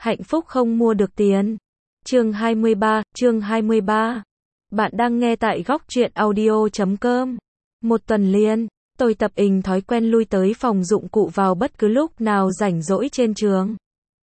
Hạnh phúc không mua được tiền. Chương 23. Bạn đang nghe tại góc truyện audio.com. Một tuần liền, tôi tập ình thói quen lui tới phòng dụng cụ vào bất cứ lúc nào rảnh rỗi trên trường.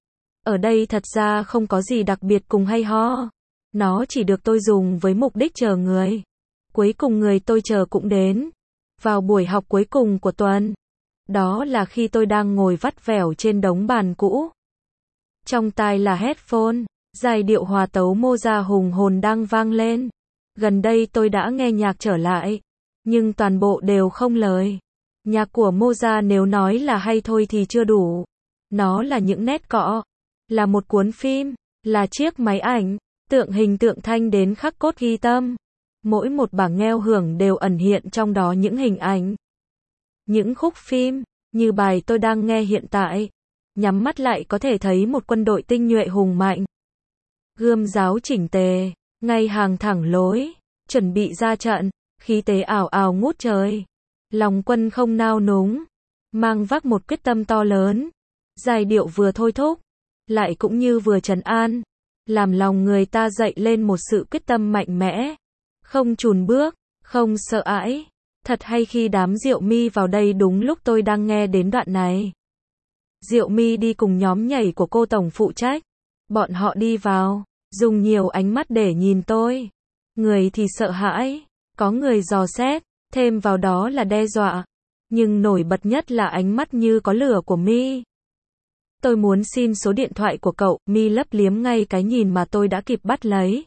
Ở đây thật ra không có gì đặc biệt cùng hay ho. Nó chỉ được tôi dùng với mục đích chờ người. Cuối cùng người tôi chờ cũng đến. Vào buổi học cuối cùng của tuần. Đó là khi tôi đang ngồi vắt vẻo trên đống bàn cũ. Trong tai là headphone, giai điệu hòa tấu Mozart hùng hồn đang vang lên. Gần đây tôi đã nghe nhạc trở lại, nhưng toàn bộ đều không lời. Nhạc của Mozart nếu nói là hay thôi thì chưa đủ. Nó là những nét cọ, là một cuốn phim, là chiếc máy ảnh, tượng hình tượng thanh đến khắc cốt ghi tâm. Mỗi một bảng nghe hưởng đều ẩn hiện trong đó những hình ảnh, những khúc phim, như bài tôi đang nghe hiện tại. Nhắm mắt lại có thể thấy một quân đội tinh nhuệ hùng mạnh. Gươm giáo chỉnh tề, ngay hàng thẳng lối, chuẩn bị ra trận, khí thế ảo ảo ngút trời. Lòng quân không nao núng, mang vác một quyết tâm to lớn. Giai điệu vừa thôi thúc, lại cũng như vừa trấn an, làm lòng người ta dậy lên một sự quyết tâm mạnh mẽ. Không chùn bước, không sợ ãi. Thật hay khi đám Diệu My vào đây đúng lúc tôi đang nghe đến đoạn này. Diệu My đi cùng nhóm nhảy của cô tổng phụ trách. Bọn họ đi vào, dùng nhiều ánh mắt để nhìn tôi. Người thì sợ hãi, có người dò xét, thêm vào đó là đe dọa. Nhưng nổi bật nhất là ánh mắt như có lửa của My. Tôi muốn xin số điện thoại của cậu. My lấp liếm ngay cái nhìn mà tôi đã kịp bắt lấy.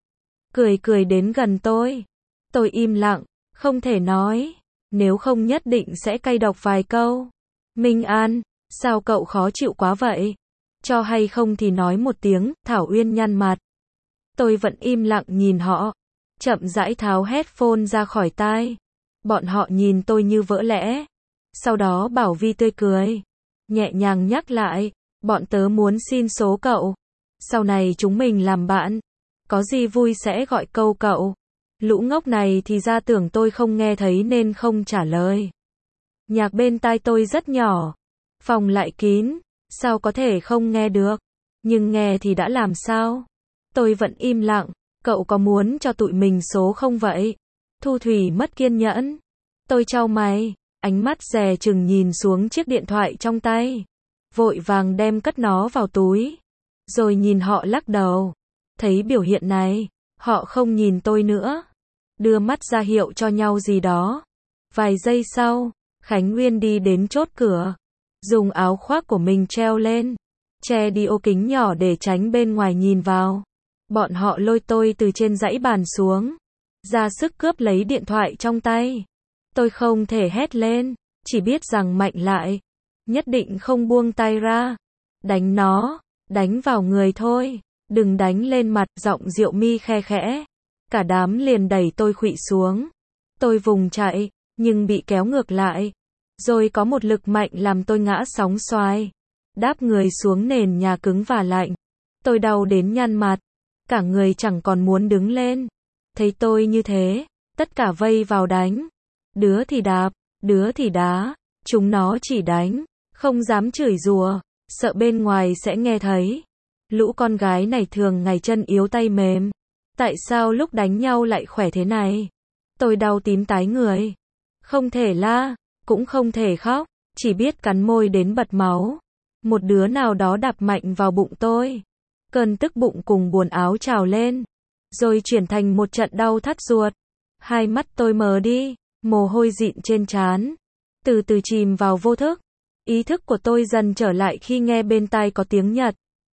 Cười đến gần tôi. Tôi im lặng, không thể nói. Nếu không nhất định sẽ cay độc vài câu. Minh An, sao cậu khó chịu quá vậy? Cho hay không thì nói một tiếng. Thảo Uyên nhăn mặt. Tôi vẫn im lặng nhìn họ. Chậm rãi tháo headphone ra khỏi tai. Bọn họ nhìn tôi như vỡ lẽ. Sau đó Bảo Vi tươi cười, nhẹ nhàng nhắc lại. Bọn tớ muốn xin số cậu. Sau này chúng mình làm bạn. Có gì vui sẽ gọi câu cậu. Lũ ngốc này thì ra tưởng tôi không nghe thấy nên không trả lời. Nhạc bên tai tôi rất nhỏ. Phòng lại kín. Sao có thể không nghe được? Nhưng nghe thì đã làm sao? Tôi vẫn im lặng. Cậu có muốn cho tụi mình số không vậy? Thu Thủy mất kiên nhẫn. Tôi chau mày. Ánh mắt dè chừng nhìn xuống chiếc điện thoại trong tay. Vội vàng đem cất nó vào túi. Rồi nhìn họ lắc đầu. Thấy biểu hiện này, họ không nhìn tôi nữa. Đưa mắt ra hiệu cho nhau gì đó. Vài giây sau, Khánh Nguyên đi đến chốt cửa. Dùng áo khoác của mình treo lên. Che đi ô kính nhỏ để tránh bên ngoài nhìn vào. Bọn họ lôi tôi từ trên dãy bàn xuống. Ra sức cướp lấy điện thoại trong tay. Tôi không thể hét lên. Chỉ biết rằng mạnh lại. Nhất định không buông tay ra. Đánh nó. Đánh vào người thôi. Đừng đánh lên mặt. Giọng Diệu My khe khẽ. Cả đám liền đẩy tôi khuỵu xuống. Tôi vùng chạy, nhưng bị kéo ngược lại. Rồi có một lực mạnh làm tôi ngã sóng xoài. Đáp người xuống nền nhà cứng và lạnh. Tôi đau đến nhăn mặt. Cả người chẳng còn muốn đứng lên. Thấy tôi như thế, tất cả vây vào đánh. Đứa thì đạp, đứa thì đá. Chúng nó chỉ đánh, không dám chửi rủa, sợ bên ngoài sẽ nghe thấy. Lũ con gái này thường ngày chân yếu tay mềm. Tại sao lúc đánh nhau lại khỏe thế này? Tôi đau tím tái người. Không thể la, cũng không thể khóc, chỉ biết cắn môi đến bật máu. Một đứa nào đó đạp mạnh vào bụng tôi. Cơn tức bụng cùng buồn áo trào lên. Rồi chuyển thành một trận đau thắt ruột. Hai mắt tôi mờ đi, mồ hôi dịn trên trán. Từ từ chìm vào vô thức. Ý thức của tôi dần trở lại khi nghe bên tai có tiếng Nhật.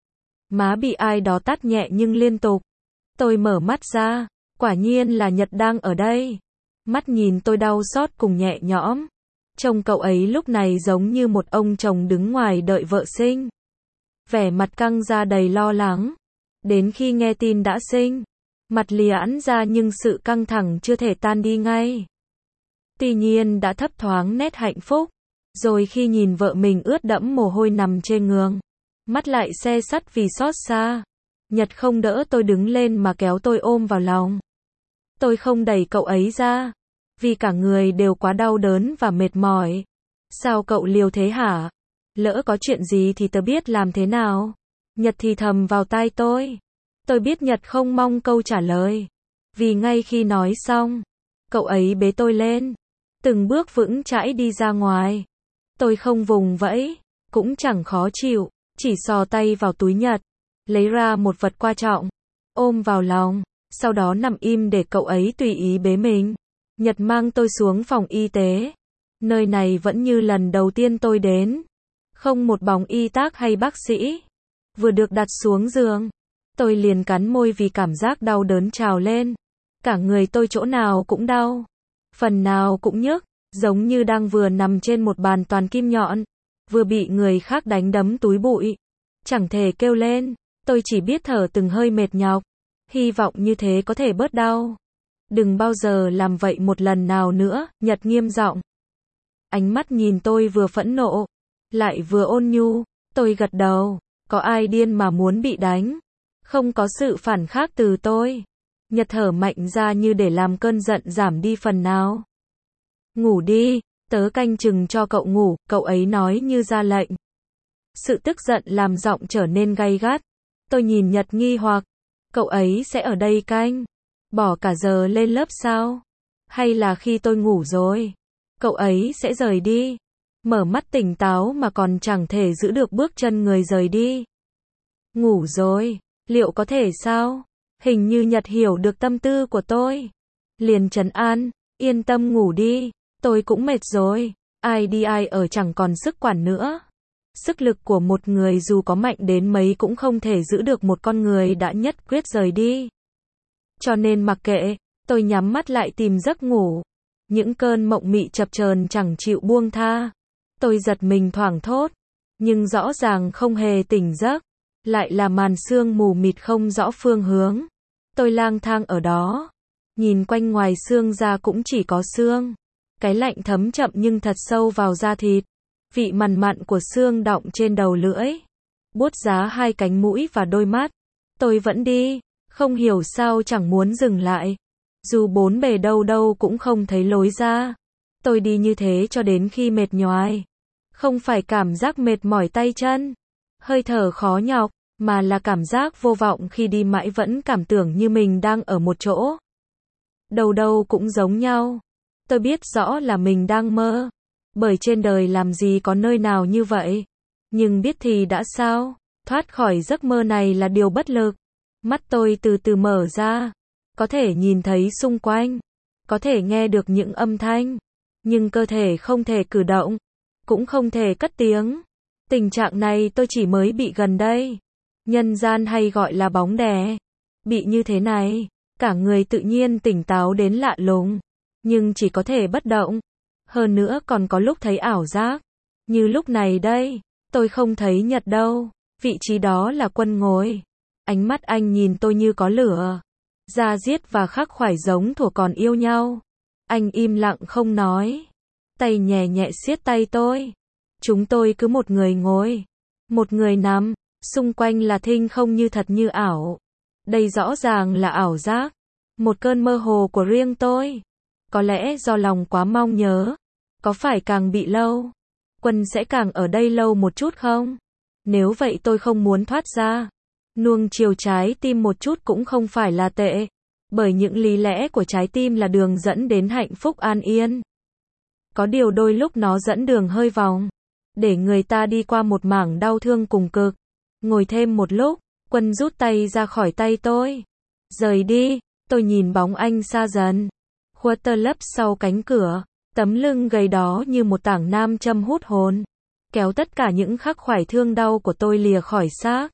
Má bị ai đó tát nhẹ nhưng liên tục. Tôi mở mắt ra, quả nhiên là Nhật đang ở đây. Mắt nhìn tôi đau xót cùng nhẹ nhõm. Trông cậu ấy lúc này giống như một ông chồng đứng ngoài đợi vợ sinh. Vẻ mặt căng ra đầy lo lắng. Đến khi nghe tin đã sinh, mặt liễu ra nhưng sự căng thẳng chưa thể tan đi ngay. Tuy nhiên đã thấp thoáng nét hạnh phúc. Rồi khi nhìn vợ mình ướt đẫm mồ hôi nằm trên giường, mắt lại se sắt vì xót xa. Nhật không đỡ tôi đứng lên mà kéo tôi ôm vào lòng. Tôi không đẩy cậu ấy ra, vì cả người đều quá đau đớn và mệt mỏi. Sao cậu liều thế hả? Lỡ có chuyện gì thì tớ biết làm thế nào. Nhật thì thầm vào tai tôi. Tôi biết Nhật không mong câu trả lời. Vì ngay khi nói xong, cậu ấy bế tôi lên. Từng bước vững chãi đi ra ngoài. Tôi không vùng vẫy, cũng chẳng khó chịu, chỉ sò tay vào túi Nhật, lấy ra một vật quan trọng, ôm vào lòng, sau đó nằm im để cậu ấy tùy ý bế mình. Nhật mang tôi xuống phòng y tế. Nơi này vẫn như lần đầu tiên tôi đến. Không một bóng y tá hay bác sĩ. Vừa được đặt xuống giường, tôi liền cắn môi vì cảm giác đau đớn trào lên. Cả người tôi chỗ nào cũng đau, phần nào cũng nhức, giống như đang vừa nằm trên một bàn toàn kim nhọn, vừa bị người khác đánh đấm túi bụi. Chẳng thể kêu lên, tôi chỉ biết thở từng hơi mệt nhọc, hy vọng như thế có thể bớt đau. Đừng bao giờ làm vậy một lần nào nữa, Nhật nghiêm giọng. Ánh mắt nhìn tôi vừa phẫn nộ, lại vừa ôn nhu. Tôi gật đầu, có ai điên mà muốn bị đánh. Không có sự phản khác từ tôi. Nhật thở mạnh ra như để làm cơn giận giảm đi phần nào. Ngủ đi, tớ canh chừng cho cậu ngủ, cậu ấy nói như ra lệnh. Sự tức giận làm giọng trở nên gay gắt. Tôi nhìn Nhật nghi hoặc, cậu ấy sẽ ở đây canh, bỏ cả giờ lên lớp sao? Hay là khi tôi ngủ rồi, cậu ấy sẽ rời đi? Mở mắt tỉnh táo mà còn chẳng thể giữ được bước chân người rời đi. Ngủ rồi, liệu có thể sao? Hình như Nhật hiểu được tâm tư của tôi. Liền trấn an, yên tâm ngủ đi, tôi cũng mệt rồi, ai đi ai ở chẳng còn sức quản nữa. Sức lực của một người dù có mạnh đến mấy cũng không thể giữ được một con người đã nhất quyết rời đi. Cho nên mặc kệ, tôi nhắm mắt lại tìm giấc ngủ. Những cơn mộng mị chập chờn chẳng chịu buông tha. Tôi giật mình thoảng thốt, nhưng rõ ràng không hề tỉnh giấc, lại là màn sương mù mịt không rõ phương hướng. Tôi lang thang ở đó, nhìn quanh ngoài sương ra cũng chỉ có sương. Cái lạnh thấm chậm nhưng thật sâu vào da thịt. Vị mằn mặn của sương đọng trên đầu lưỡi, buốt giá hai cánh mũi và đôi mắt. Tôi vẫn đi, không hiểu sao chẳng muốn dừng lại. Dù bốn bề đâu đâu cũng không thấy lối ra. Tôi đi như thế cho đến khi mệt nhoài. Không phải cảm giác mệt mỏi tay chân, hơi thở khó nhọc, mà là cảm giác vô vọng khi đi mãi vẫn cảm tưởng như mình đang ở một chỗ. Đâu đâu cũng giống nhau. Tôi biết rõ là mình đang mơ. Bởi trên đời làm gì có nơi nào như vậy. Nhưng biết thì đã sao? Thoát khỏi giấc mơ này là điều bất lực. Mắt tôi từ từ mở ra. Có thể nhìn thấy xung quanh. Có thể nghe được những âm thanh. Nhưng cơ thể không thể cử động. Cũng không thể cất tiếng. Tình trạng này tôi chỉ mới bị gần đây. Nhân gian hay gọi là bóng đè. Bị như thế này, cả người tự nhiên tỉnh táo đến lạ lùng. Nhưng chỉ có thể bất động. Hơn nữa còn có lúc thấy ảo giác. Như lúc này đây, tôi không thấy Nhật đâu. Vị trí đó là Quân ngồi. Ánh mắt anh nhìn tôi như có lửa. Da diết và khắc khoải giống thuở còn yêu nhau. Anh im lặng không nói. Tay nhẹ nhẹ siết tay tôi. Chúng tôi cứ một người ngồi, một người nằm. Xung quanh là thinh không như thật như ảo. Đây rõ ràng là ảo giác. Một cơn mơ hồ của riêng tôi. Có lẽ do lòng quá mong nhớ. Có phải càng bị lâu, Quân sẽ càng ở đây lâu một chút không? Nếu vậy tôi không muốn thoát ra. Nuông chiều trái tim một chút cũng không phải là tệ. Bởi những lý lẽ của trái tim là đường dẫn đến hạnh phúc an yên. Có điều đôi lúc nó dẫn đường hơi vòng. Để người ta đi qua một mảng đau thương cùng cực. Ngồi thêm một lúc, Quân rút tay ra khỏi tay tôi. Rời đi, tôi nhìn bóng anh xa dần. Khuất tơ lấp sau cánh cửa. Tấm lưng gầy đó như một tảng nam châm hút hồn. Kéo tất cả những khắc khoải thương đau của tôi lìa khỏi xác.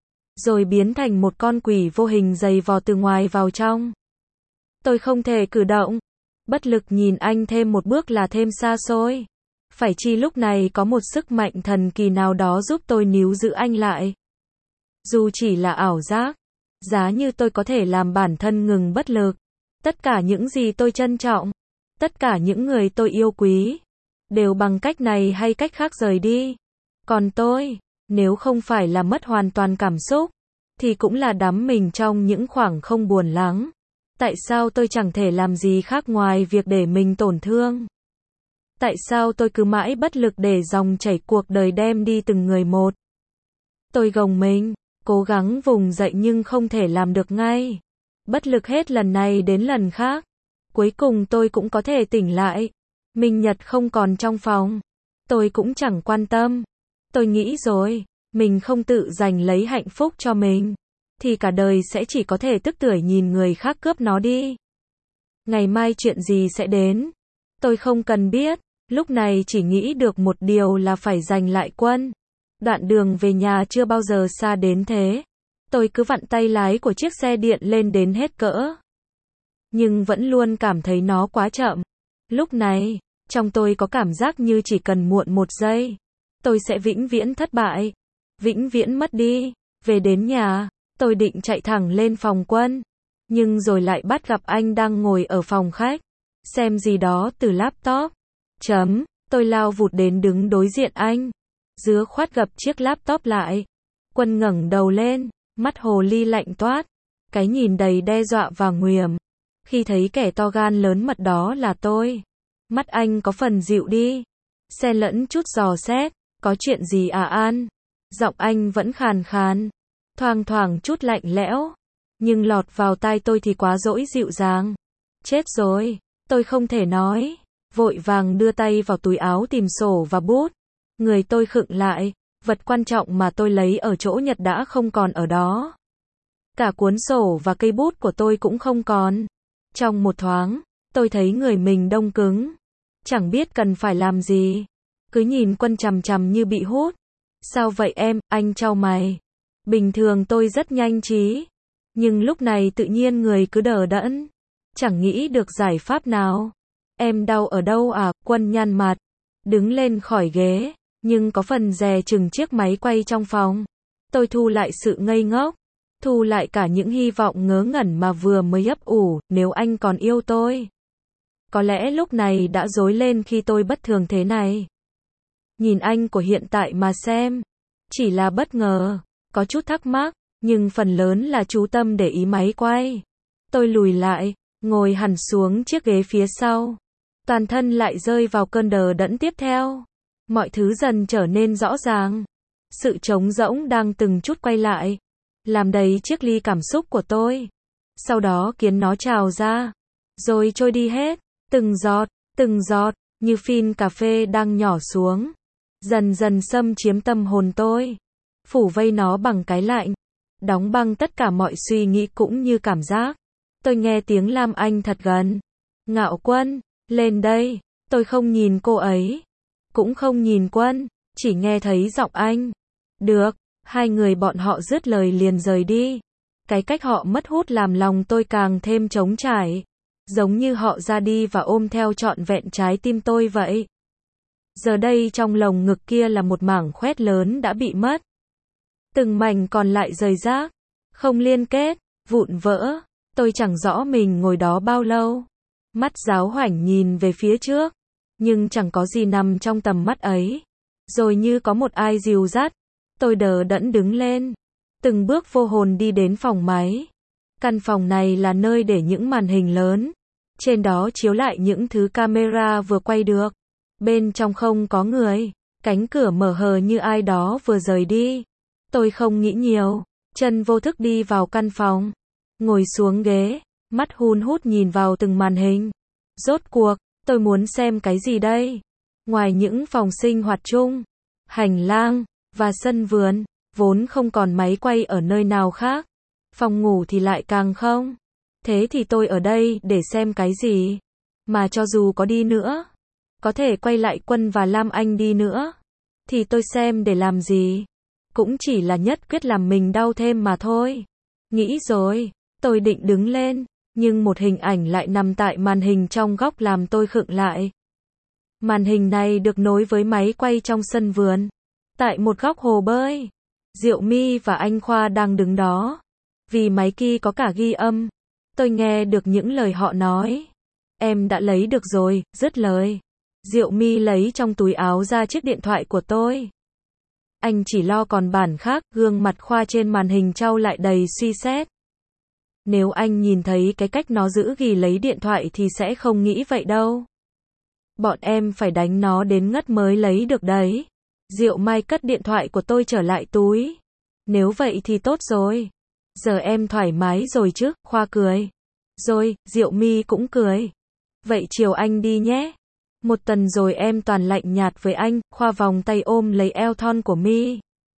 Rồi biến thành một con quỷ vô hình giày vò từ ngoài vào trong. Tôi không thể cử động. Bất lực nhìn anh thêm một bước là thêm xa xôi. Phải chi lúc này có một sức mạnh thần kỳ nào đó giúp tôi níu giữ anh lại. Dù chỉ là ảo giác. Giá như tôi có thể làm bản thân ngừng bất lực. Tất cả những gì tôi trân trọng. Tất cả những người tôi yêu quý. Đều bằng cách này hay cách khác rời đi. Còn tôi, nếu không phải là mất hoàn toàn cảm xúc, thì cũng là đắm mình trong những khoảng không buồn lắng. Tại sao tôi chẳng thể làm gì khác ngoài việc để mình tổn thương? Tại sao tôi cứ mãi bất lực để dòng chảy cuộc đời đem đi từng người một? Tôi gồng mình, Cố gắng vùng dậy nhưng không thể làm được ngay. Bất lực hết lần này đến lần khác. Cuối cùng tôi cũng có thể tỉnh lại. Minh Nhật không còn trong phòng. Tôi cũng chẳng quan tâm. Tôi nghĩ rồi, mình không tự giành lấy hạnh phúc cho mình, thì cả đời sẽ chỉ có thể tức tưởi nhìn người khác cướp nó đi. Ngày mai chuyện gì sẽ đến? Tôi không cần biết. Lúc này chỉ nghĩ được một điều là phải giành lại Quân. Đoạn đường về nhà chưa bao giờ xa đến thế. Tôi cứ vặn tay lái của chiếc xe điện lên đến hết cỡ. Nhưng vẫn luôn cảm thấy nó quá chậm. Lúc này, trong tôi có cảm giác như chỉ cần muộn 1 giây, tôi sẽ vĩnh viễn thất bại. Vĩnh viễn mất đi. Về đến nhà, tôi định chạy thẳng lên phòng Quân. Nhưng rồi lại bắt gặp anh đang ngồi ở phòng khách, xem gì đó từ laptop. Tôi lao vụt đến đứng đối diện anh. Dứa khoát gập chiếc laptop lại. Quân ngẩng đầu lên, mắt hồ ly lạnh toát. Cái nhìn đầy đe dọa và nguềm. Khi thấy kẻ to gan lớn mật đó là tôi, mắt anh có phần dịu đi, xen lẫn chút dò xét. Có chuyện gì à An? Giọng anh vẫn khàn khàn, thoang thoảng chút lạnh lẽo. Nhưng lọt vào tai tôi thì quá dỗi dịu dàng. Chết rồi, tôi không thể nói. Vội vàng đưa tay vào túi áo tìm sổ và bút. Người tôi khựng lại, vật quan trọng mà tôi lấy ở chỗ Nhật đã không còn ở đó. Cả cuốn sổ và cây bút của tôi cũng không còn. Trong một thoáng, tôi thấy người mình đông cứng. Chẳng biết cần phải làm gì. Cứ nhìn Quân chằm chằm như bị hút. Sao vậy em? Anh chau mày. Bình thường tôi rất nhanh trí. Nhưng lúc này tự nhiên người cứ đờ đẫn. Chẳng nghĩ được giải pháp nào. Em đau ở đâu à? Quân nhăn mặt. Đứng lên khỏi ghế. Nhưng có phần dè chừng chiếc máy quay trong phòng. Tôi thu lại sự ngây ngốc. Thu lại cả những hy vọng ngớ ngẩn mà vừa mới ấp ủ. Nếu anh còn yêu tôi. Có lẽ lúc này đã rối lên khi tôi bất thường thế này. Nhìn anh của hiện tại mà xem. Chỉ là bất ngờ. Có chút thắc mắc. Nhưng phần lớn là chú tâm để ý máy quay. Tôi lùi lại, ngồi hẳn xuống chiếc ghế phía sau. Toàn thân lại rơi vào cơn đờ đẫn tiếp theo. Mọi thứ dần trở nên rõ ràng. Sự trống rỗng đang từng chút quay lại, làm đầy chiếc ly cảm xúc của tôi. Sau đó khiến nó trào ra, rồi trôi đi hết. Từng giọt, như phin cà phê đang nhỏ xuống. Dần dần xâm chiếm tâm hồn tôi. Phủ vây nó bằng cái lạnh. Đóng băng tất cả mọi suy nghĩ cũng như cảm giác. Tôi nghe tiếng Lam Anh thật gần. Ngạo Quân, lên đây. Tôi không nhìn cô ấy. Cũng không nhìn Quân. Chỉ nghe thấy giọng anh. Được. Hai người bọn họ dứt lời liền rời đi. Cái cách họ mất hút làm lòng tôi càng thêm trống trải. Giống như họ ra đi và ôm theo trọn vẹn trái tim tôi vậy. Giờ đây trong lồng ngực kia là một mảng khoét lớn đã bị mất. Từng mảnh còn lại rời rác, không liên kết, vụn vỡ. Tôi chẳng rõ mình ngồi đó bao lâu. Mắt giáo hoảnh nhìn về phía trước, nhưng chẳng có gì nằm trong tầm mắt ấy. Rồi như có một ai dìu dắt, tôi đờ đẫn đứng lên. Từng bước vô hồn đi đến phòng máy. Căn phòng này là nơi để những màn hình lớn. Trên đó chiếu lại những thứ camera vừa quay được. Bên trong không có người. Cánh cửa mở hờ như ai đó vừa rời đi. Tôi không nghĩ nhiều, chân vô thức đi vào căn phòng, ngồi xuống ghế, mắt hun hút nhìn vào từng màn hình. Rốt cuộc, tôi muốn xem cái gì đây? Ngoài những phòng sinh hoạt chung, hành lang, và sân vườn, vốn không còn máy quay ở nơi nào khác. Phòng ngủ thì lại càng không. Thế thì tôi ở đây để xem cái gì? Mà cho dù có đi nữa, có thể quay lại Quân và Lam Anh đi nữa, thì tôi xem để làm gì? Cũng chỉ là nhất quyết làm mình đau thêm mà thôi. Nghĩ rồi, tôi định đứng lên, nhưng một hình ảnh lại nằm tại màn hình trong góc làm tôi khựng lại. Màn hình này được nối với máy quay trong sân vườn. Tại một góc hồ bơi, Diệu My và anh Khoa đang đứng đó. Vì máy kia có cả ghi âm, tôi nghe được những lời họ nói. Em đã lấy được rồi, dứt lời. Diệu My lấy trong túi áo ra chiếc điện thoại của tôi. Anh chỉ lo còn bản khác, gương mặt Khoa trên màn hình trao lại đầy suy xét. Nếu anh nhìn thấy cái cách nó giữ ghi lấy điện thoại thì sẽ không nghĩ vậy đâu. Bọn em phải đánh nó đến ngất mới lấy được đấy. Diệu Mai cất điện thoại của tôi trở lại túi. Nếu vậy thì tốt rồi. Giờ em thoải mái rồi chứ, Khoa cười. Rồi, Diệu My cũng cười. Vậy chiều anh đi nhé. Một tuần rồi em toàn lạnh nhạt với anh, Khoa vòng tay ôm lấy eo thon của My.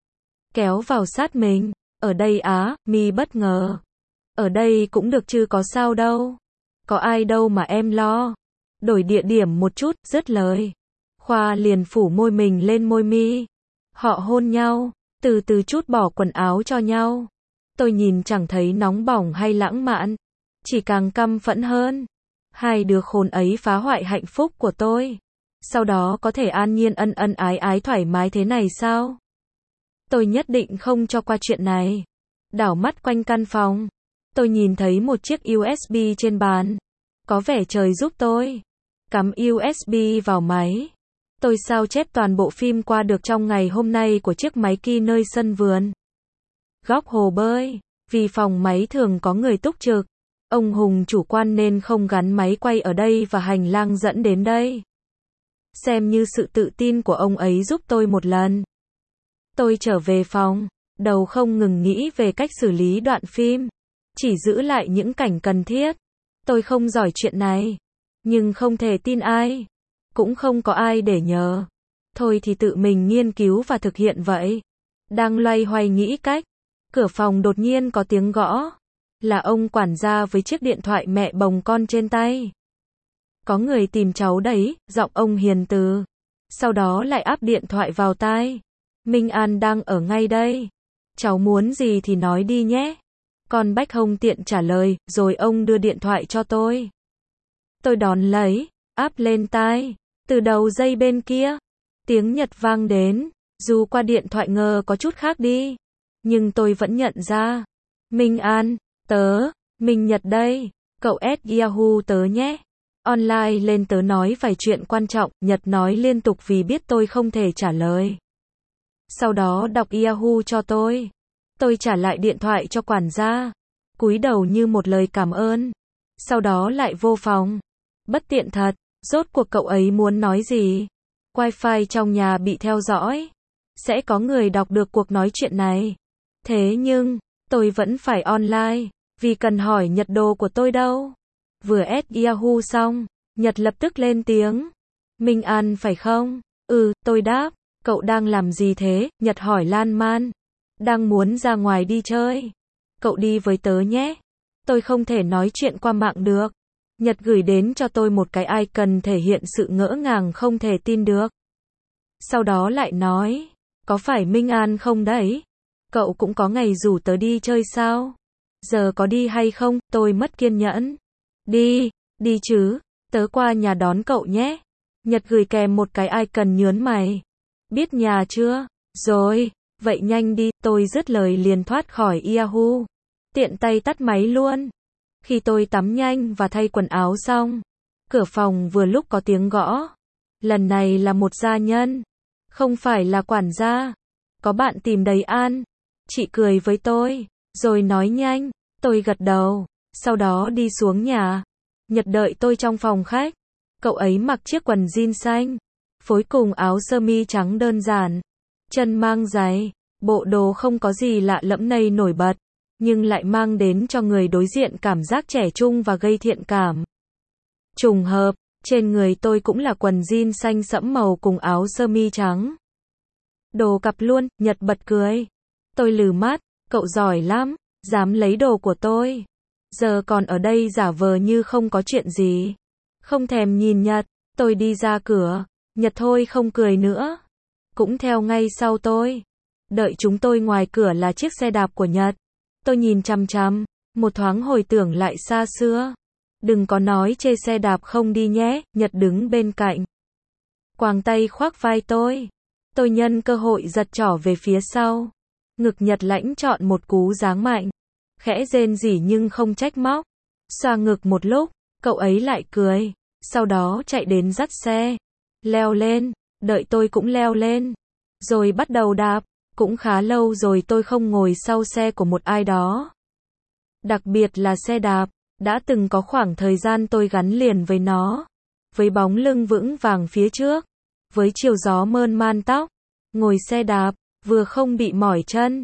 Kéo vào sát mình. Ở đây á, My bất ngờ. Ở đây cũng được chứ có sao đâu. Có ai đâu mà em lo. Đổi địa điểm một chút, dứt lời. Khoa liền phủ môi mình lên môi My. Họ hôn nhau, từ từ trút bỏ quần áo cho nhau. Tôi nhìn chẳng thấy nóng bỏng hay lãng mạn, chỉ càng căm phẫn hơn. Hai đứa khốn ấy phá hoại hạnh phúc của tôi. Sau đó có thể an nhiên ân ân ái ái thoải mái thế này sao? Tôi nhất định không cho qua chuyện này. Đảo mắt quanh căn phòng, tôi nhìn thấy một chiếc USB trên bàn. Có vẻ trời giúp tôi. Cắm USB vào máy. Tôi sao chép toàn bộ phim qua được trong ngày hôm nay của chiếc máy kia nơi sân vườn. Góc hồ bơi. Vì phòng máy thường có người túc trực. Ông Hùng chủ quan nên không gắn máy quay ở đây và hành lang dẫn đến đây. Xem như sự tự tin của ông ấy giúp tôi một lần. Tôi trở về phòng, đầu không ngừng nghĩ về cách xử lý đoạn phim. Chỉ giữ lại những cảnh cần thiết. Tôi không giỏi chuyện này. Nhưng không thể tin ai. Cũng không có ai để nhờ. Thôi thì tự mình nghiên cứu và thực hiện vậy. Đang loay hoay nghĩ cách. Cửa phòng đột nhiên có tiếng gõ. Là ông quản gia với chiếc điện thoại mẹ bồng con trên tay. Có người tìm cháu đấy, giọng ông hiền từ. Sau đó lại áp điện thoại vào tai. Minh An đang ở ngay đây. Cháu muốn gì thì nói đi nhé. Con Bách Hồng tiện trả lời, rồi ông đưa điện thoại cho tôi. Tôi đón lấy, áp lên tai. Từ đầu dây bên kia, tiếng Nhật vang đến. Dù qua điện thoại ngờ có chút khác đi, nhưng tôi vẫn nhận ra. Minh An, tớ, Minh Nhật đây. Cậu Yahoo tớ nhé. Online lên tớ nói vài chuyện quan trọng. Nhật nói liên tục vì biết tôi không thể trả lời. Sau đó đọc Yahoo cho tôi. Tôi trả lại điện thoại cho quản gia. Cúi đầu như một lời cảm ơn. Sau đó lại vô phòng. Bất tiện thật. Rốt cuộc cậu ấy muốn nói gì? Wi-Fi trong nhà bị theo dõi. Sẽ có người đọc được cuộc nói chuyện này. Thế nhưng, tôi vẫn phải online. Vì cần hỏi Nhật đồ của tôi đâu. Vừa Yahoo xong, Nhật lập tức lên tiếng. Minh An phải không? Ừ, tôi đáp. Cậu đang làm gì thế? Nhật hỏi lan man. Đang muốn ra ngoài đi chơi. Cậu đi với tớ nhé. Tôi không thể nói chuyện qua mạng được. Nhật gửi đến cho tôi một cái icon thể hiện sự ngỡ ngàng không thể tin được. Sau đó lại nói. Có phải Minh An không đấy? Cậu cũng có ngày rủ tớ đi chơi sao? Giờ có đi hay không? Tôi mất kiên nhẫn. Đi, đi chứ. Tớ qua nhà đón cậu nhé. Nhật gửi kèm một cái icon nhớn mày. Biết nhà chưa? Rồi, vậy nhanh đi. Tôi dứt lời liền thoát khỏi Yahoo. Tiện tay tắt máy luôn. Khi tôi tắm nhanh và thay quần áo xong, cửa phòng vừa lúc có tiếng gõ. Lần này là một gia nhân. Không phải là quản gia. Có bạn tìm đấy An. Chị cười với tôi, rồi nói nhanh. Tôi gật đầu, sau đó đi xuống nhà. Nhật đợi tôi trong phòng khách. Cậu ấy mặc chiếc quần jean xanh, phối cùng áo sơ mi trắng đơn giản. Chân mang giày. Bộ đồ không có gì lạ lẫm này nổi bật, nhưng lại mang đến cho người đối diện cảm giác trẻ trung và gây thiện cảm. Trùng hợp, trên người tôi cũng là quần jean xanh sẫm màu cùng áo sơ mi trắng. Đồ cặp luôn, Nhật bật cười. Tôi lừ mắt, cậu giỏi lắm, dám lấy đồ của tôi. Giờ còn ở đây giả vờ như không có chuyện gì. Không thèm nhìn Nhật, tôi đi ra cửa. Nhật thôi không cười nữa. Cũng theo ngay sau tôi. Đợi chúng tôi ngoài cửa là chiếc xe đạp của Nhật. Tôi nhìn chằm chằm, một thoáng hồi tưởng lại xa xưa. Đừng có nói chê xe đạp không đi nhé, Nhật đứng bên cạnh. Quàng tay khoác vai tôi. Tôi nhân cơ hội giật trỏ về phía sau. Ngực Nhật lãnh chọn một cú giáng mạnh. Khẽ rên rỉ nhưng không trách móc. Xoa ngực một lúc, cậu ấy lại cười. Sau đó chạy đến dắt xe. Leo lên, đợi tôi cũng leo lên. Rồi bắt đầu đạp. Cũng khá lâu rồi tôi không ngồi sau xe của một ai đó. Đặc biệt là xe đạp. Đã từng có khoảng thời gian tôi gắn liền với nó. Với bóng lưng vững vàng phía trước. Với chiều gió mơn man tóc. Ngồi xe đạp, vừa không bị mỏi chân,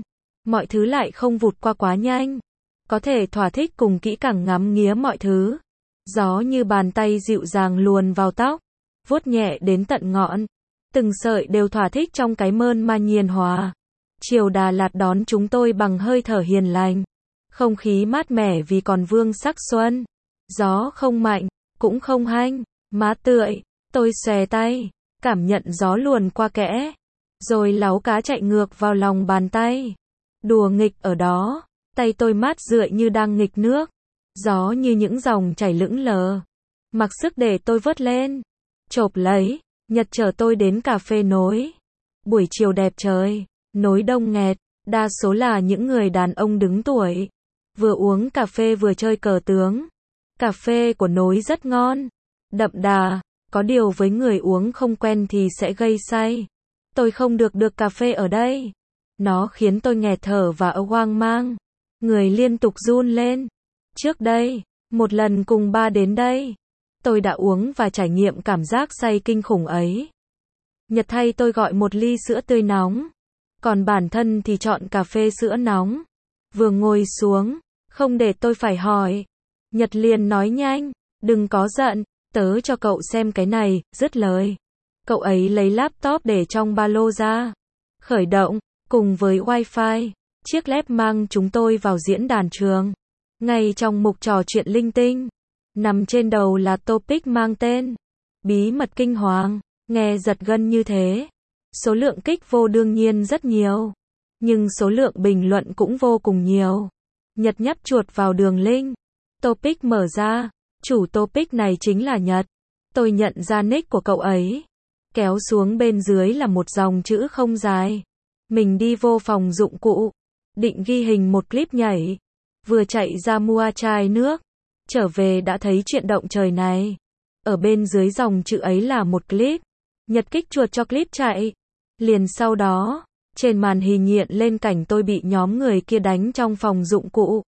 mọi thứ lại không vụt qua quá nhanh. Có thể thỏa thích cùng kỹ càng ngắm nghía mọi thứ. Gió như bàn tay dịu dàng luồn vào tóc, vuốt nhẹ đến tận ngọn. Từng sợi đều thỏa thích trong cái mơn man nhiên hòa. Chiều Đà Lạt đón chúng tôi bằng hơi thở hiền lành. Không khí mát mẻ vì còn vương sắc xuân. Gió không mạnh, cũng không hanh, má tươi. Tôi xòe tay, cảm nhận gió luồn qua kẽ. Rồi láu cá chạy ngược vào lòng bàn tay. Đùa nghịch ở đó, tay tôi mát rượi như đang nghịch nước. Gió như những dòng chảy lững lờ. Mặc sức để tôi vớt lên. Chộp lấy, Nhật chở tôi đến cà phê nối. Buổi chiều đẹp trời, nối đông nghẹt, đa số là những người đàn ông đứng tuổi. Vừa uống cà phê vừa chơi cờ tướng. Cà phê của nối rất ngon, đậm đà, có điều với người uống không quen thì sẽ gây say. Tôi không được cà phê ở đây. Nó khiến tôi nghẹt thở và hoang mang. Người liên tục run lên. Trước đây, một lần cùng ba đến đây, tôi đã uống và trải nghiệm cảm giác say kinh khủng ấy. Nhật thay tôi gọi một ly sữa tươi nóng, còn bản thân thì chọn cà phê sữa nóng. Vừa ngồi xuống, không để tôi phải hỏi, Nhật liền nói nhanh, đừng có giận, tớ cho cậu xem cái này, dứt lời. Cậu ấy lấy laptop để trong ba lô ra, khởi động, cùng với wifi, chiếc laptop mang chúng tôi vào diễn đàn trường. Ngay trong mục trò chuyện linh tinh, nằm trên đầu là topic mang tên Bí mật kinh hoàng, nghe giật gân như thế. Số lượng kích vô đương nhiên rất nhiều, nhưng số lượng bình luận cũng vô cùng nhiều. Nhật nhấp chuột vào đường link, topic mở ra, chủ topic này chính là Nhật. Tôi nhận ra nick của cậu ấy. Kéo xuống bên dưới là một dòng chữ không dài. Mình đi vô phòng dụng cụ, định ghi hình một clip nhảy. Vừa chạy ra mua chai nước, trở về đã thấy chuyện động trời này. Ở bên dưới dòng chữ ấy là một clip. Nhật kích chuột cho clip chạy. Liền sau đó, trên màn hình hiện lên cảnh tôi bị nhóm người kia đánh trong phòng dụng cụ.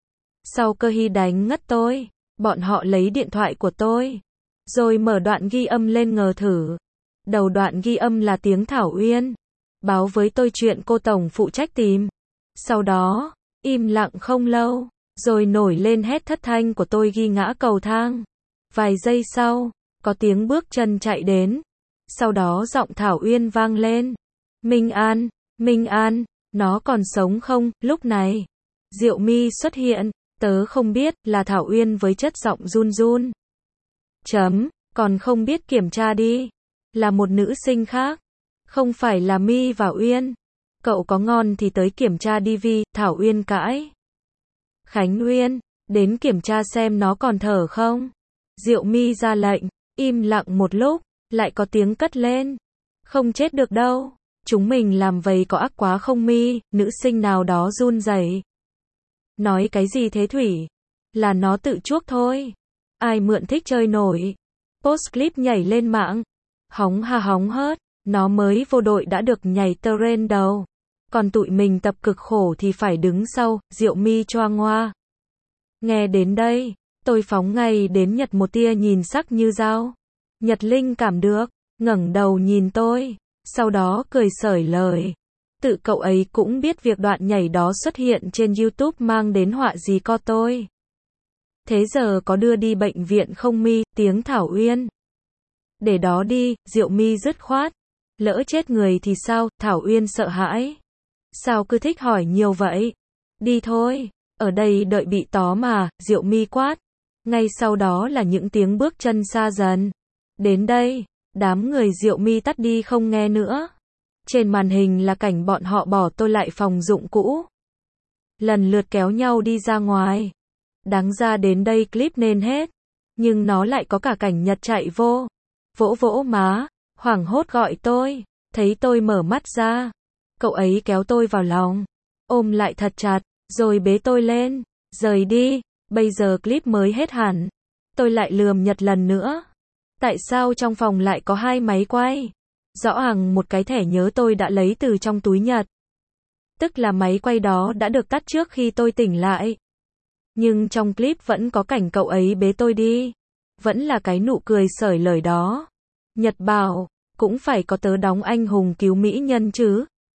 Sau cơ hy đánh ngất tôi, bọn họ lấy điện thoại của tôi, rồi mở đoạn ghi âm lên ngờ thử. Đầu đoạn ghi âm là tiếng Thảo Uyên báo với tôi chuyện cô tổng phụ trách tìm. Sau đó, im lặng không lâu, rồi nổi lên hét thất thanh của tôi ghi ngã cầu thang. Vài giây sau, có tiếng bước chân chạy đến. Sau đó giọng Thảo Uyên vang lên. Minh An, nó còn sống không? Lúc này, Diệu My xuất hiện, tớ không biết, là Thảo Uyên với chất giọng run run. Còn không biết kiểm tra đi. Là một nữ sinh khác. Không phải là My và Uyên. Cậu có ngon thì tới kiểm tra đi Vi, Thảo Uyên cãi. Khánh Uyên, đến kiểm tra xem nó còn thở không? Diệu My ra lệnh, im lặng một lúc, lại có tiếng cất lên. Không chết được đâu, chúng mình làm vậy có ác quá không My? Nữ sinh nào đó run rẩy. Nói cái gì thế Thủy? Là nó tự chuốc thôi. Ai mượn thích chơi nổi. Post clip nhảy lên mạng. Hóng ha hóng hớt, nó mới vô đội đã được nhảy trend đầu. Còn tụi mình tập cực khổ thì phải đứng sau, Diệu My choang ngoa. Nghe đến đây, tôi phóng ngay đến Nhật một tia nhìn sắc như dao. Nhật linh cảm được, ngẩng đầu nhìn tôi, sau đó cười xởi lời. Tự cậu ấy cũng biết việc đoạn nhảy đó xuất hiện trên YouTube mang đến họa gì co tôi. Thế giờ có đưa đi bệnh viện không My? Tiếng Thảo Uyên. Để đó đi, Diệu My dứt khoát. Lỡ chết người thì sao? Thảo Uyên sợ hãi. Sao cứ thích hỏi nhiều vậy? Đi thôi, ở đây đợi bị tó mà, Diệu My quát. Ngay sau đó là những tiếng bước chân xa dần. Đến đây, đám người Diệu My tắt đi không nghe nữa. Trên màn hình là cảnh bọn họ bỏ tôi lại phòng dụng cũ. Lần lượt kéo nhau đi ra ngoài. Đáng ra đến đây clip nên hết. Nhưng nó lại có cả cảnh Nhật chạy vô. Vỗ vỗ má, hoảng hốt gọi tôi. Thấy tôi mở mắt ra. Cậu ấy kéo tôi vào lòng. Ôm lại thật chặt, rồi bế tôi lên. Rời đi, bây giờ clip mới hết hẳn. Tôi lại lườm Nhật lần nữa. Tại sao trong phòng lại có hai máy quay? Rõ ràng một cái thẻ nhớ tôi đã lấy từ trong túi Nhật. Tức là máy quay đó đã được tắt trước khi tôi tỉnh lại. Nhưng trong clip vẫn có cảnh cậu ấy bế tôi đi. Vẫn là cái nụ cười xởi lời đó. Nhật bảo, cũng phải có tớ đóng anh hùng cứu mỹ nhân chứ.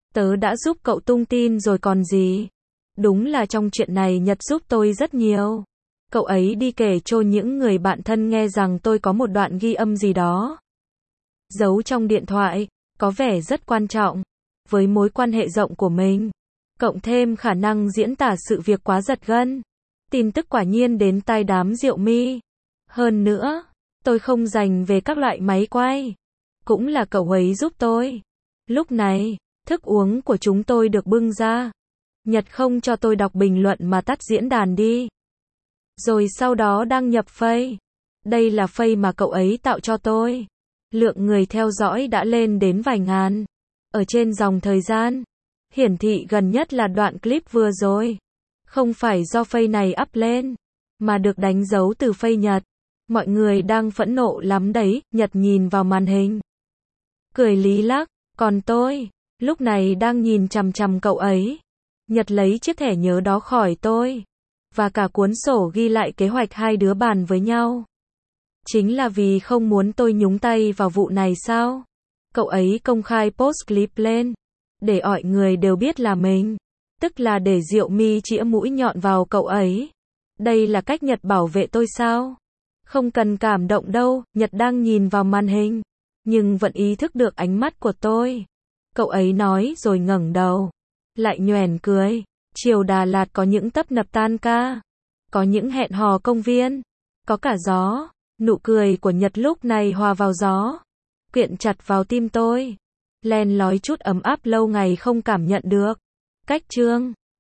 Tớ đã giúp cậu tung tin rồi còn gì. Đúng là trong chuyện này Nhật giúp tôi rất nhiều. Cậu ấy đi kể cho những người bạn thân nghe rằng tôi có một đoạn ghi âm gì đó giấu trong điện thoại, có vẻ rất quan trọng với mối quan hệ rộng của mình. Cộng thêm khả năng diễn tả sự việc quá giật gân. Tin tức quả nhiên đến tai đám Diệu My. Hơn nữa, tôi không dành về các loại máy quay. Cũng là cậu ấy giúp tôi. Lúc này, thức uống của chúng tôi được bưng ra. Nhật không cho tôi đọc bình luận mà tắt diễn đàn đi. Rồi sau đó đăng nhập Face. Đây là Face mà cậu ấy tạo cho tôi. Lượng người theo dõi đã lên đến vài ngàn. Ở trên dòng thời gian, hiển thị gần nhất là đoạn clip vừa rồi. Không phải do Face này up lên, mà được đánh dấu từ Face Nhật. Mọi người đang phẫn nộ lắm đấy, Nhật nhìn vào màn hình. Cười lý lắc, còn tôi, lúc này đang nhìn chằm chằm cậu ấy. Nhật lấy chiếc thẻ nhớ đó khỏi tôi. Và cả cuốn sổ ghi lại kế hoạch hai đứa bàn với nhau. Chính là vì không muốn tôi nhúng tay vào vụ này sao? Cậu ấy công khai post clip lên. Để mọi người đều biết là mình. Tức là để Diệu My chĩa mũi nhọn vào cậu ấy. Đây là cách Nhật bảo vệ tôi sao? Không cần cảm động đâu, Nhật đang nhìn vào màn hình. Nhưng vẫn ý thức được ánh mắt của tôi. Cậu ấy nói rồi ngẩng đầu. Lại nhoẻn cười. Chiều Đà Lạt có những tấp nập tan ca. Có những hẹn hò công viên. Có cả gió. Nụ cười của Nhật lúc này hòa vào gió. Quyện chặt vào tim tôi. Len lói chút ấm áp lâu ngày không cảm nhận được. Cách chương